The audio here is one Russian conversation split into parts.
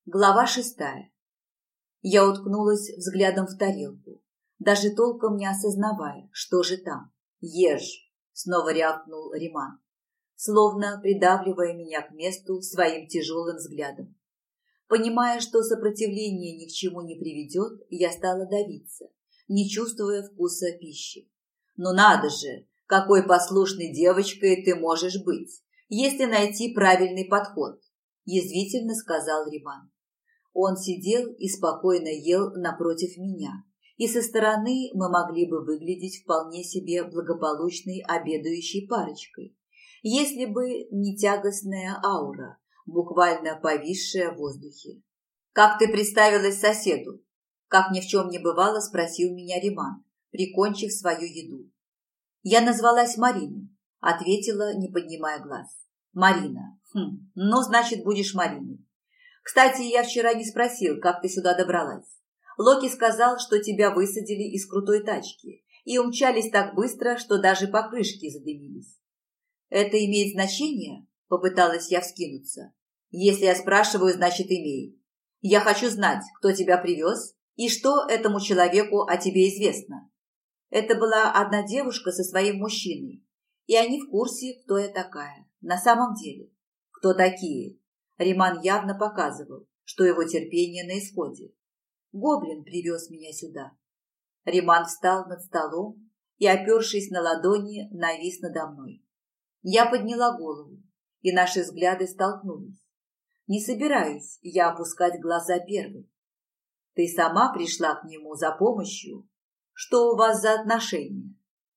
Глава 6. Я уткнулась взглядом в тарелку, даже толком не осознавая, что же там. «Ешь!» — снова рявкнул Риман, словно придавливая меня к месту своим тяжелым взглядом. Понимая, что сопротивление ни к чему не приведет, я стала давиться, не чувствуя вкуса пищи. «Ну надо же! Какой послушной девочкой ты можешь быть, если найти правильный подход!» — язвительно сказал Риман. Он сидел и спокойно ел напротив меня, и со стороны мы могли бы выглядеть вполне себе благополучной обедающей парочкой, если бы не тягостная аура, буквально повисшая в воздухе. «Как ты представилась соседу?» – как ни в чем не бывало, спросил меня Риман, прикончив свою еду. «Я назвалась Мариной», – ответила, не поднимая глаз. «Марина. Ну, значит, будешь Мариной. Кстати, я вчера не спросил, как ты сюда добралась. Локи сказал, что тебя высадили из крутой тачки и умчались так быстро, что даже покрышки задымились». «Это имеет значение?» – попыталась я вскинуться. «Если я спрашиваю, значит, имеет. Я хочу знать, кто тебя привез и что этому человеку о тебе известно». Это была одна девушка со своим мужчиной, и они в курсе, кто я такая. На самом деле, кто такие? Риман явно показывал, что его терпение на исходе. Гоблин привез меня сюда. Риман встал над столом и, опершись на ладони, навис надо мной. Я подняла голову, и наши взгляды столкнулись. Не собираюсь я опускать глаза первой. Ты сама пришла к нему за помощью? Что у вас за отношения?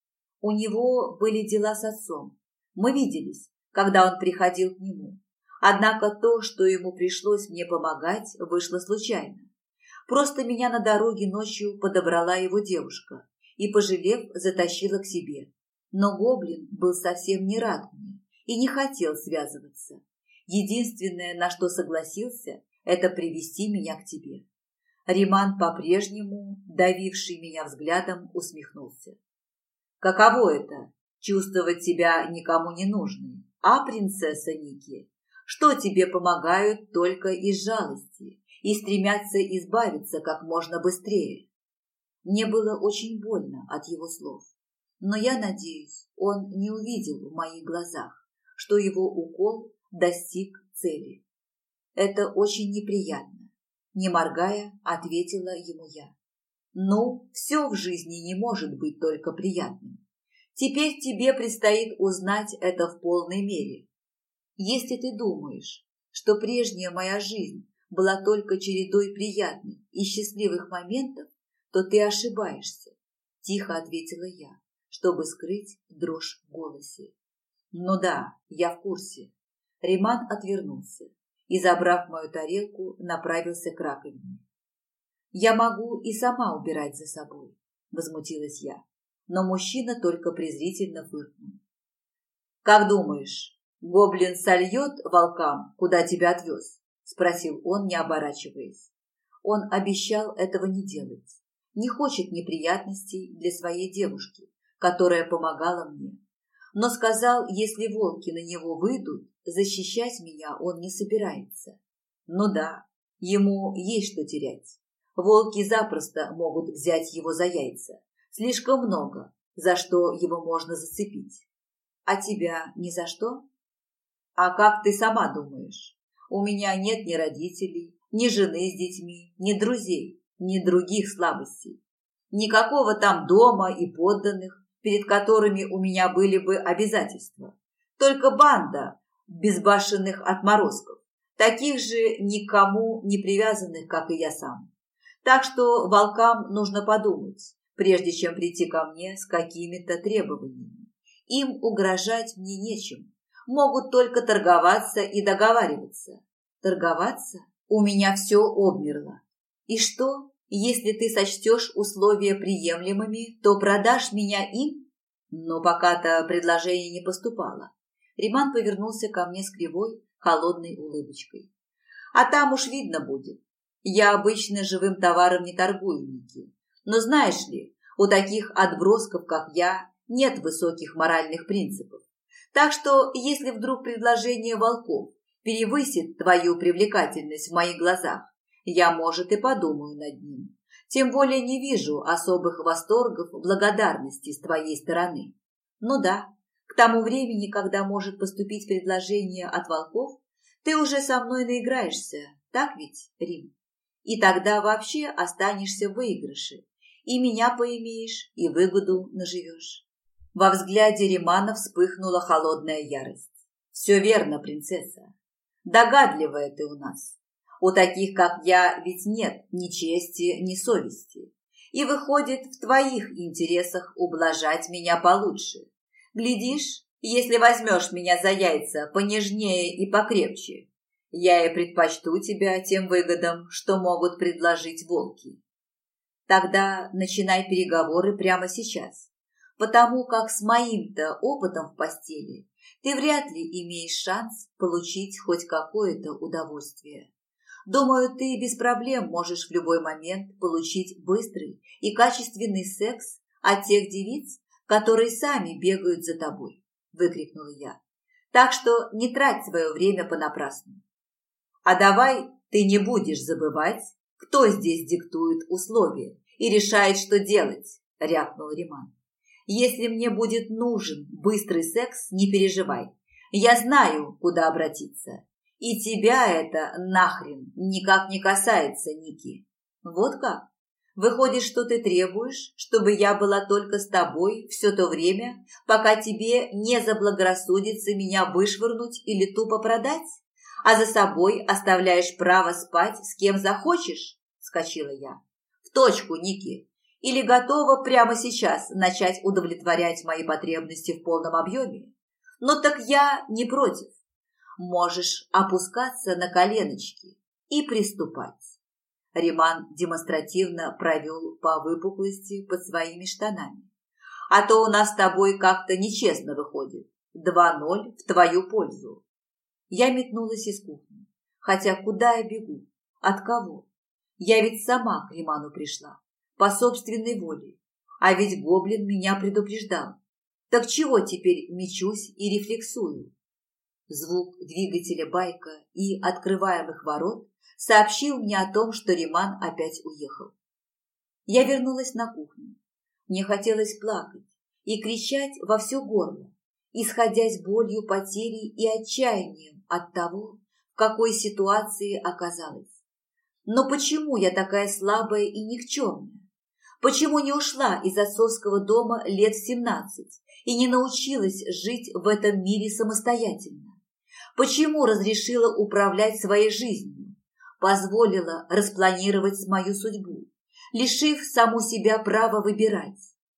У него были дела с отцом. Мы виделись, когда он приходил к нему. Однако то, что ему пришлось мне помогать, вышло случайно. Просто меня на дороге ночью подобрала его девушка и, пожалев, затащила к себе. Но гоблин был совсем не рад мне и не хотел связываться. Единственное, на что согласился, это привести меня к тебе. Риман, по-прежнему давивший меня взглядом, усмехнулся. «Каково это – чувствовать себя никому не нужной, а, принцесса Ники? Что тебе помогают только из жалости и стремятся избавиться как можно быстрее?» Мне было очень больно от его слов, но я надеюсь, он не увидел в моих глазах, что его укол достиг цели. «Это очень неприятно», – не моргая, ответила ему я. «Ну, все в жизни не может быть только приятным. Теперь тебе предстоит узнать это в полной мере. Если ты думаешь, что прежняя моя жизнь была только чередой приятных и счастливых моментов, то ты ошибаешься», – тихо ответила я, чтобы скрыть дрожь в голосе. «Ну да, я в курсе». Риман отвернулся и, забрав мою тарелку, направился к раковине. «Я могу и сама убирать за собой», – возмутилась я, но мужчина только презрительно фыркнул. «Как думаешь, гоблин сольет волкам, куда тебя отвез?» – спросил он, не оборачиваясь. Он обещал этого не делать, не хочет неприятностей для своей девушки, которая помогала мне. Но сказал, если волки на него выйдут, защищать меня он не собирается. Ну да, ему есть что терять. Волки запросто могут взять его за яйца. Слишком много, за что его можно зацепить. А тебя ни за что? А как ты сама думаешь? У меня нет ни родителей, ни жены с детьми, ни друзей, ни других слабостей. Никакого там дома и подданных, перед которыми у меня были бы обязательства. Только банда безбашенных отморозков, таких же никому не привязанных, как и я сам. Так что волкам нужно подумать, прежде чем прийти ко мне с какими-то требованиями. Им угрожать мне нечем, могут только торговаться и договариваться. Торговаться? У меня все обмерло. И что? Если ты сочтешь условия приемлемыми, то продашь меня им? Но пока-то предложение не поступало. Риман повернулся ко мне с кривой, холодной улыбочкой. А там уж видно будет. Я обычно живым товаром не торгую, Ники. Но знаешь ли, у таких отбросков, как я, нет высоких моральных принципов. Так что, если вдруг предложение волков перевысит твою привлекательность в моих глазах, я, может, и подумаю над ним. Тем более не вижу особых восторгов, благодарности с твоей стороны. Ну да, к тому времени, когда может поступить предложение от волков, ты уже со мной наиграешься, так ведь, Рим? И тогда вообще останешься в выигрыше. И меня поимеешь, и выгоду наживешь. Во взгляде Римана вспыхнула холодная ярость. Все верно, принцесса. Догадливая ты у нас. У таких, как я, ведь нет ни чести, ни совести. И выходит, в твоих интересах ублажать меня получше. Глядишь, если возьмешь меня за яйца понежнее и покрепче, я и предпочту тебя тем выгодам, что могут предложить волки. Тогда начинай переговоры прямо сейчас, потому как с моим-то опытом в постели ты вряд ли имеешь шанс получить хоть какое-то удовольствие. Думаю, ты без проблем можешь в любой момент получить быстрый и качественный секс от тех девиц, которые сами бегают за тобой, выкрикнула я. Так что не трать свое время понапрасну. А давай ты не будешь забывать, кто здесь диктует условия и решает, что делать, рявкнул Риман. Если мне будет нужен быстрый секс, не переживай. Я знаю, куда обратиться. И тебя это нахрен никак не касается, Ники. Вот как? Выходит, что ты требуешь, чтобы я была только с тобой все то время, пока тебе не заблагорассудится меня вышвырнуть или тупо продать? А за собой оставляешь право спать с кем захочешь? Вскочила я. В точку, Ники. Или готова прямо сейчас начать удовлетворять мои потребности в полном объеме? Но так я не против. Можешь опускаться на коленочки и приступать. Риман демонстративно провел по выпуклости под своими штанами. А то у нас с тобой как-то нечестно выходит. 2-0 в твою пользу. Я метнулась из кухни. Хотя куда я бегу? От кого? Я ведь сама к Риману пришла. По собственной воле. А ведь гоблин меня предупреждал. Так чего теперь мечусь и рефлексую? Звук двигателя байка и открываемых ворот сообщил мне о том, что Риман опять уехал. Я вернулась на кухню. Мне хотелось плакать и кричать во все горло, исходясь болью, потерей и отчаянием от того, в какой ситуации оказалась. Но почему я такая слабая и никчемная? Почему не ушла из отцовского дома лет в 17 и не научилась жить в этом мире самостоятельно? Почему разрешила управлять своей жизнью, позволила распланировать мою судьбу, лишив саму себя права выбирать?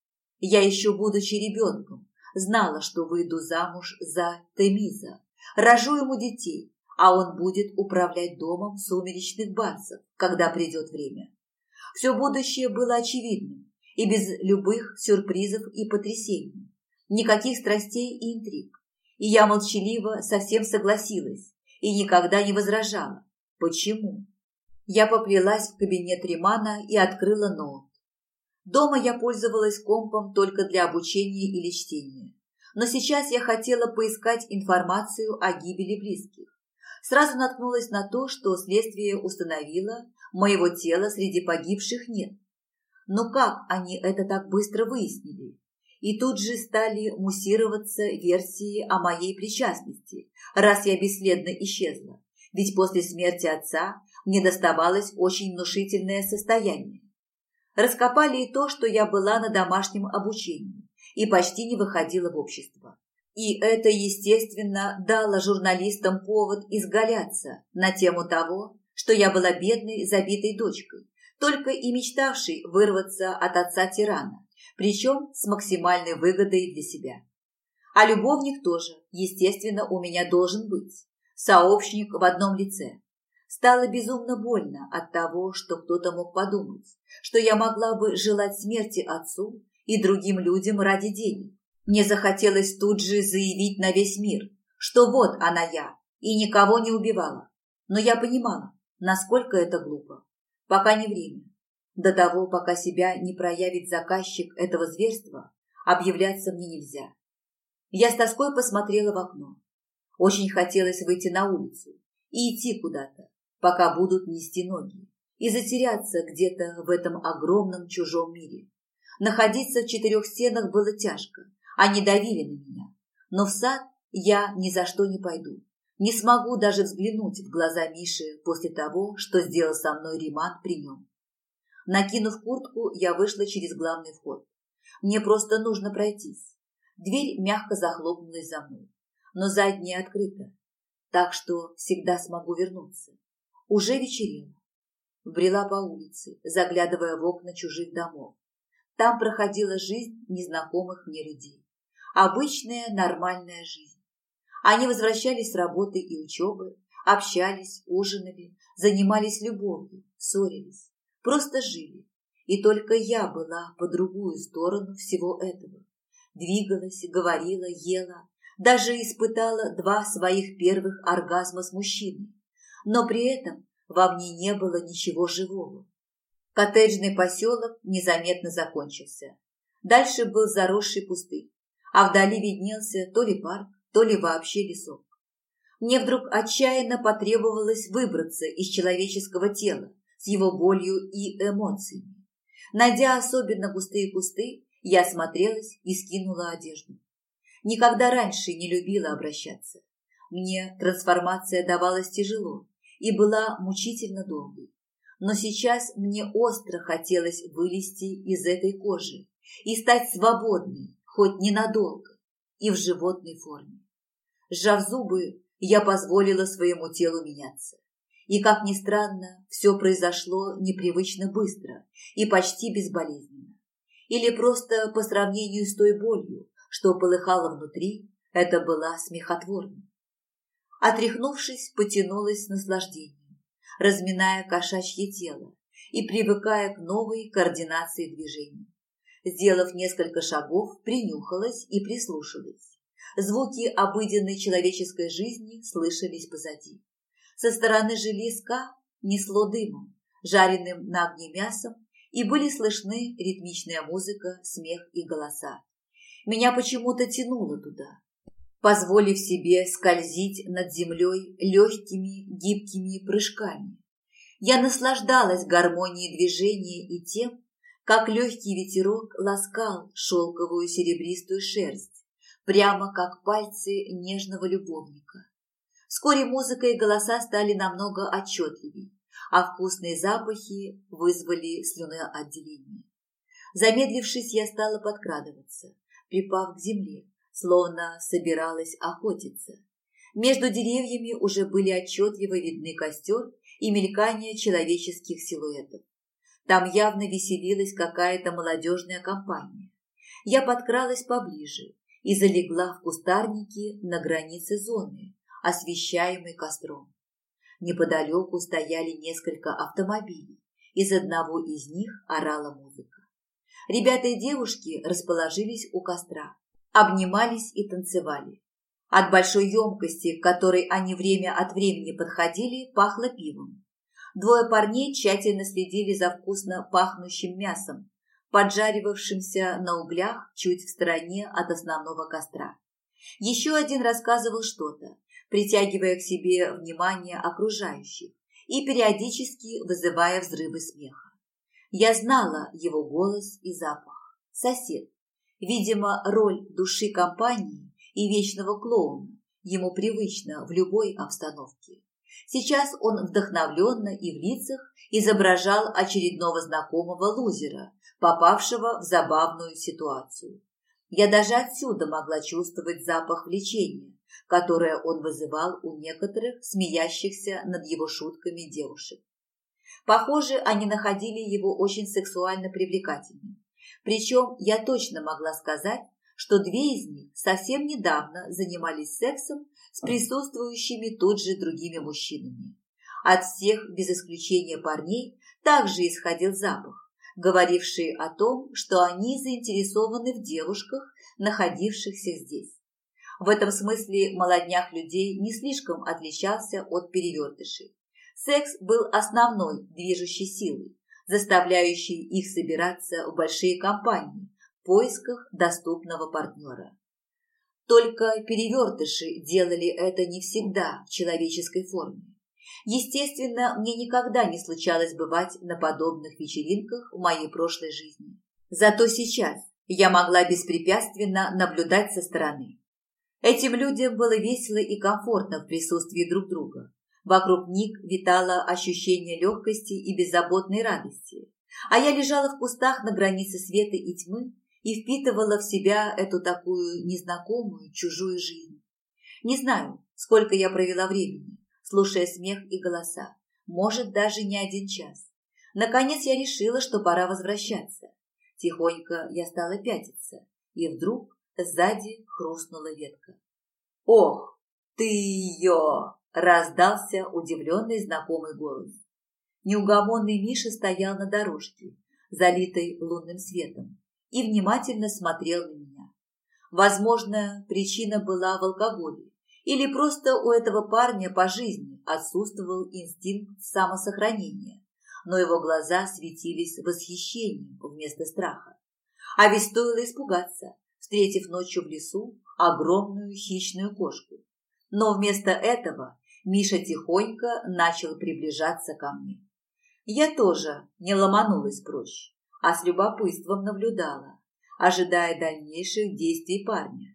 Я еще, будучи ребенком, знала, что выйду замуж за Темиза, рожу ему детей, а он будет управлять домом сумеречных барсов, когда придет время. Все будущее было очевидным и без любых сюрпризов и потрясений, никаких страстей и интриг. И я молчаливо совсем согласилась и никогда не возражала. Почему? Я поплелась в кабинет Римана и открыла ноут. Дома я пользовалась компом только для обучения или чтения. Но сейчас я хотела поискать информацию о гибели близких. Сразу наткнулась на то, что следствие установило, моего тела среди погибших нет. Но как они это так быстро выяснили? И тут же стали муссироваться версии о моей причастности, раз я бесследно исчезла. Ведь после смерти отца мне доставалось очень внушительное состояние. Раскопали и то, что я была на домашнем обучении и почти не выходила в общество. И это, естественно, дало журналистам повод изгаляться на тему того, что я была бедной, забитой дочкой, только и мечтавшей вырваться от отца-тирана, причем с максимальной выгодой для себя. А любовник тоже, естественно, у меня должен быть. Сообщник в одном лице. Стало безумно больно от того, что кто-то мог подумать, что я могла бы желать смерти отцу и другим людям ради денег. Мне захотелось тут же заявить на весь мир, что вот она я, и никого не убивала. Но я понимала, насколько это глупо. Пока не время. До того, пока себя не проявит заказчик этого зверства, объявляться мне нельзя. Я с тоской посмотрела в окно. Очень хотелось выйти на улицу и идти куда-то, пока будут нести ноги, и затеряться где-то в этом огромном чужом мире. Находиться в четырех стенах было тяжко, они давили на меня. Но в сад я ни за что не пойду. Не смогу даже взглянуть в глаза Миши после того, что сделал со мной Риман при нем. Накинув куртку, я вышла через главный вход. Мне просто нужно пройтись. Дверь мягко захлопнулась за мной, но задняя открыта, так что всегда смогу вернуться. Уже вечерело. Брела по улице, заглядывая в окна чужих домов. Там проходила жизнь незнакомых мне людей. Обычная нормальная жизнь. Они возвращались с работы и учебы, общались, ужинали, занимались любовью, ссорились, просто жили. И только я была по другую сторону всего этого. Двигалась, говорила, ела, даже испытала 2 своих первых оргазма с мужчиной. Но при этом во мне не было ничего живого. Коттеджный поселок незаметно закончился. Дальше был заросший пустырь, а вдали виднелся то ли парк, то ли вообще лесок. Мне вдруг отчаянно потребовалось выбраться из человеческого тела с его болью и эмоциями. Найдя особенно густые кусты, я осмотрелась и скинула одежду. Никогда раньше не любила обращаться. Мне трансформация давалась тяжело и была мучительно долгой. Но сейчас мне остро хотелось вылезти из этой кожи и стать свободной, хоть ненадолго, и в животной форме. Сжав зубы, я позволила своему телу меняться. И, как ни странно, все произошло непривычно быстро и почти безболезненно. Или просто по сравнению с той болью, что полыхало внутри, это была смехотворно. Отряхнувшись, потянулась с наслаждением, разминая кошачье тело и привыкая к новой координации движений. Сделав несколько шагов, принюхалась и прислушалась. Звуки обыденной человеческой жизни слышались позади. Со стороны жилиска несло дымом, жареным на огне мясом, и были слышны ритмичная музыка, смех и голоса. Меня почему-то тянуло туда, позволив себе скользить над землей легкими гибкими прыжками. Я наслаждалась гармонией движения и тем, как легкий ветерок ласкал шелковую серебристую шерсть, прямо как пальцы нежного любовника. Вскоре музыка и голоса стали намного отчетливее, а вкусные запахи вызвали слюноотделение. Замедлившись, я стала подкрадываться, припав к земле, словно собиралась охотиться. Между деревьями уже были отчетливо видны костер и мелькание человеческих силуэтов. Там явно веселилась какая-то молодежная компания. Я подкралась поближе и залегла в кустарнике на границе зоны, освещаемой костром. Неподалеку стояли несколько автомобилей, из одного из них орала музыка. Ребята и девушки расположились у костра, обнимались и танцевали. От большой емкости, к которой они время от времени подходили, пахло пивом. 2 парней тщательно следили за вкусно пахнущим мясом, поджаривавшимся на углях чуть в стороне от основного костра. Еще один рассказывал что-то, притягивая к себе внимание окружающих и периодически вызывая взрывы смеха. Я знала его голос и запах. Сосед. Видимо, роль души компании и вечного клоуна ему привычна в любой обстановке. Сейчас он вдохновленно и в лицах изображал очередного знакомого лузера, попавшего в забавную ситуацию. Я даже отсюда могла чувствовать запах влечения, которое он вызывал у некоторых смеящихся над его шутками девушек. Похоже, они находили его очень сексуально привлекательным. Причем я точно могла сказать, что 2 из них совсем недавно занимались сексом с присутствующими тут же другими мужчинами. От всех, без исключения парней, также исходил запах, говоривший о том, что они заинтересованы в девушках, находившихся здесь. В этом смысле молодняк людей не слишком отличался от перевертышей. Секс был основной движущей силой, заставляющей их собираться в большие компании в поисках доступного партнера. Только перевертыши делали это не всегда в человеческой форме. Естественно, мне никогда не случалось бывать на подобных вечеринках в моей прошлой жизни. Зато сейчас я могла беспрепятственно наблюдать со стороны. Этим людям было весело и комфортно в присутствии друг друга. Вокруг них витало ощущение легкости и беззаботной радости, а я лежала в кустах на границе света и тьмы и впитывала в себя эту такую незнакомую, чужую жизнь. Не знаю, сколько я провела времени, слушая смех и голоса, может, даже не 1 час. Наконец я решила, что пора возвращаться. Тихонько я стала пятиться, и вдруг сзади хрустнула ветка. «Ох, ты ее!» – раздался удивленный знакомый голос. Неугомонный Миша стоял на дорожке, залитой лунным светом, и внимательно смотрел на меня. Возможно, причина была в алкоголе, или просто у этого парня по жизни отсутствовал инстинкт самосохранения, но его глаза светились восхищением вместо страха. А ведь стоило испугаться, встретив ночью в лесу огромную хищную кошку. Но вместо этого Миша тихонько начал приближаться ко мне. Я тоже не ломанулась прочь, а с любопытством наблюдала, ожидая дальнейших действий парня.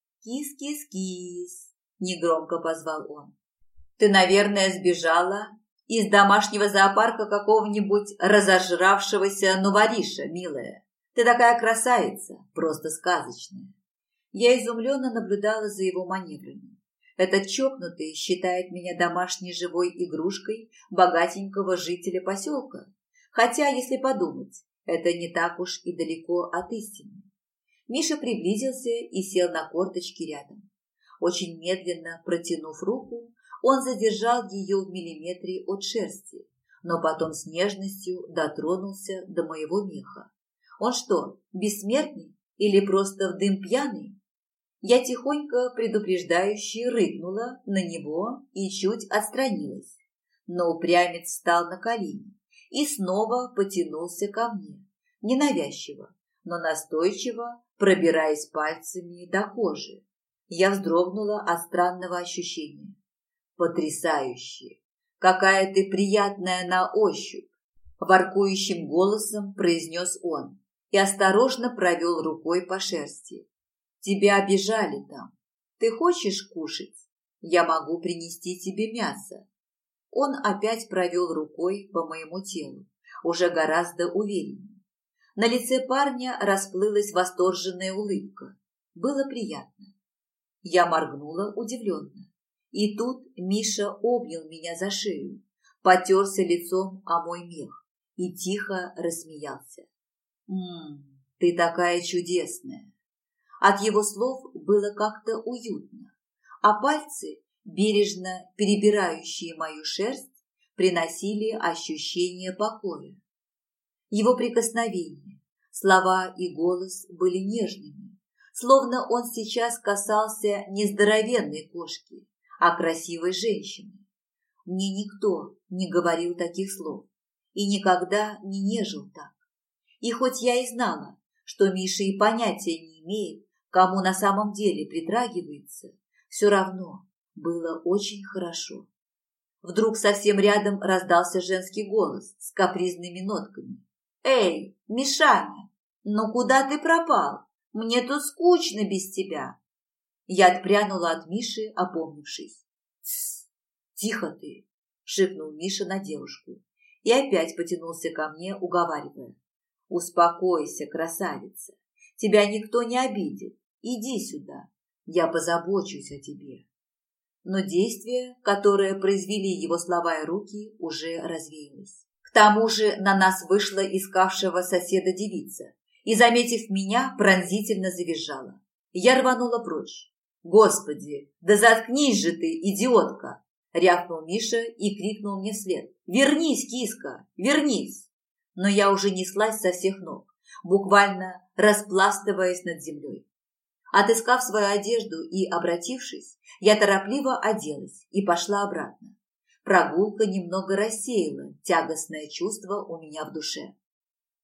«Кис-кис-кис!» – негромко позвал он. «Ты, наверное, сбежала из домашнего зоопарка какого-нибудь разожравшегося новориша, милая. Ты такая красавица, просто сказочная». Я изумленно наблюдала за его маневрами. Этот чокнутый считает меня домашней живой игрушкой богатенького жителя поселка. Хотя, если подумать, это не так уж и далеко от истины. Миша приблизился и сел на корточки рядом. Очень медленно протянув руку, он задержал ее в миллиметре от шерсти, но потом с нежностью дотронулся до моего меха. Он что, бессмертный или просто в дым пьяный? Я тихонько предупреждающе рыкнула на него и чуть отстранилась. Но упрямец встал на колени и снова потянулся ко мне, ненавязчиво, но настойчиво, пробираясь пальцами до кожи. Я вздрогнула от странного ощущения. «Потрясающе! Какая ты приятная на ощупь!» Воркующим голосом произнес он и осторожно провел рукой по шерсти. «Тебя обижали там. Ты хочешь кушать? Я могу принести тебе мясо». Он опять провел рукой по моему телу, уже гораздо увереннее. На лице парня расплылась восторженная улыбка. Было приятно. Я моргнула удивленно. И тут Миша обнял меня за шею, потерся лицом о мой мех и тихо рассмеялся. Ты такая чудесная!» От его слов было как-то уютно, а пальцы, бережно перебирающие мою шерсть, приносили ощущение покоя. Его прикосновения, слова и голос были нежными, словно он сейчас касался не здоровенной кошки, а красивой женщины. Мне никто не говорил таких слов и никогда не нежил так. И хоть я и знала, что Миша и понятия не имеет, кому на самом деле притрагивается, все равно было очень хорошо. Вдруг совсем рядом раздался женский голос с капризными нотками. «Эй, Мишаня, ну куда ты пропал? Мне тут скучно без тебя». Я отпрянула от Миши, опомнившись. «Тсс, тихо ты!» – шикнул Миша на девушку и опять потянулся ко мне, уговаривая. «Успокойся, красавица, тебя никто не обидит. Иди сюда, я позабочусь о тебе». Но действие, которое произвели его слова и руки, уже развеялось. К тому же на нас вышла искавшего соседа девица и, заметив меня, пронзительно завизжала. Я рванула прочь. «Господи, да заткнись же ты, идиотка!» – рявкнул Миша и крикнул мне вслед. «Вернись, киска, вернись!» Но я уже неслась со всех ног, буквально распластываясь над землей. Отыскав свою одежду и обратившись, я торопливо оделась и пошла обратно. Прогулка немного рассеяла тягостное чувство у меня в душе.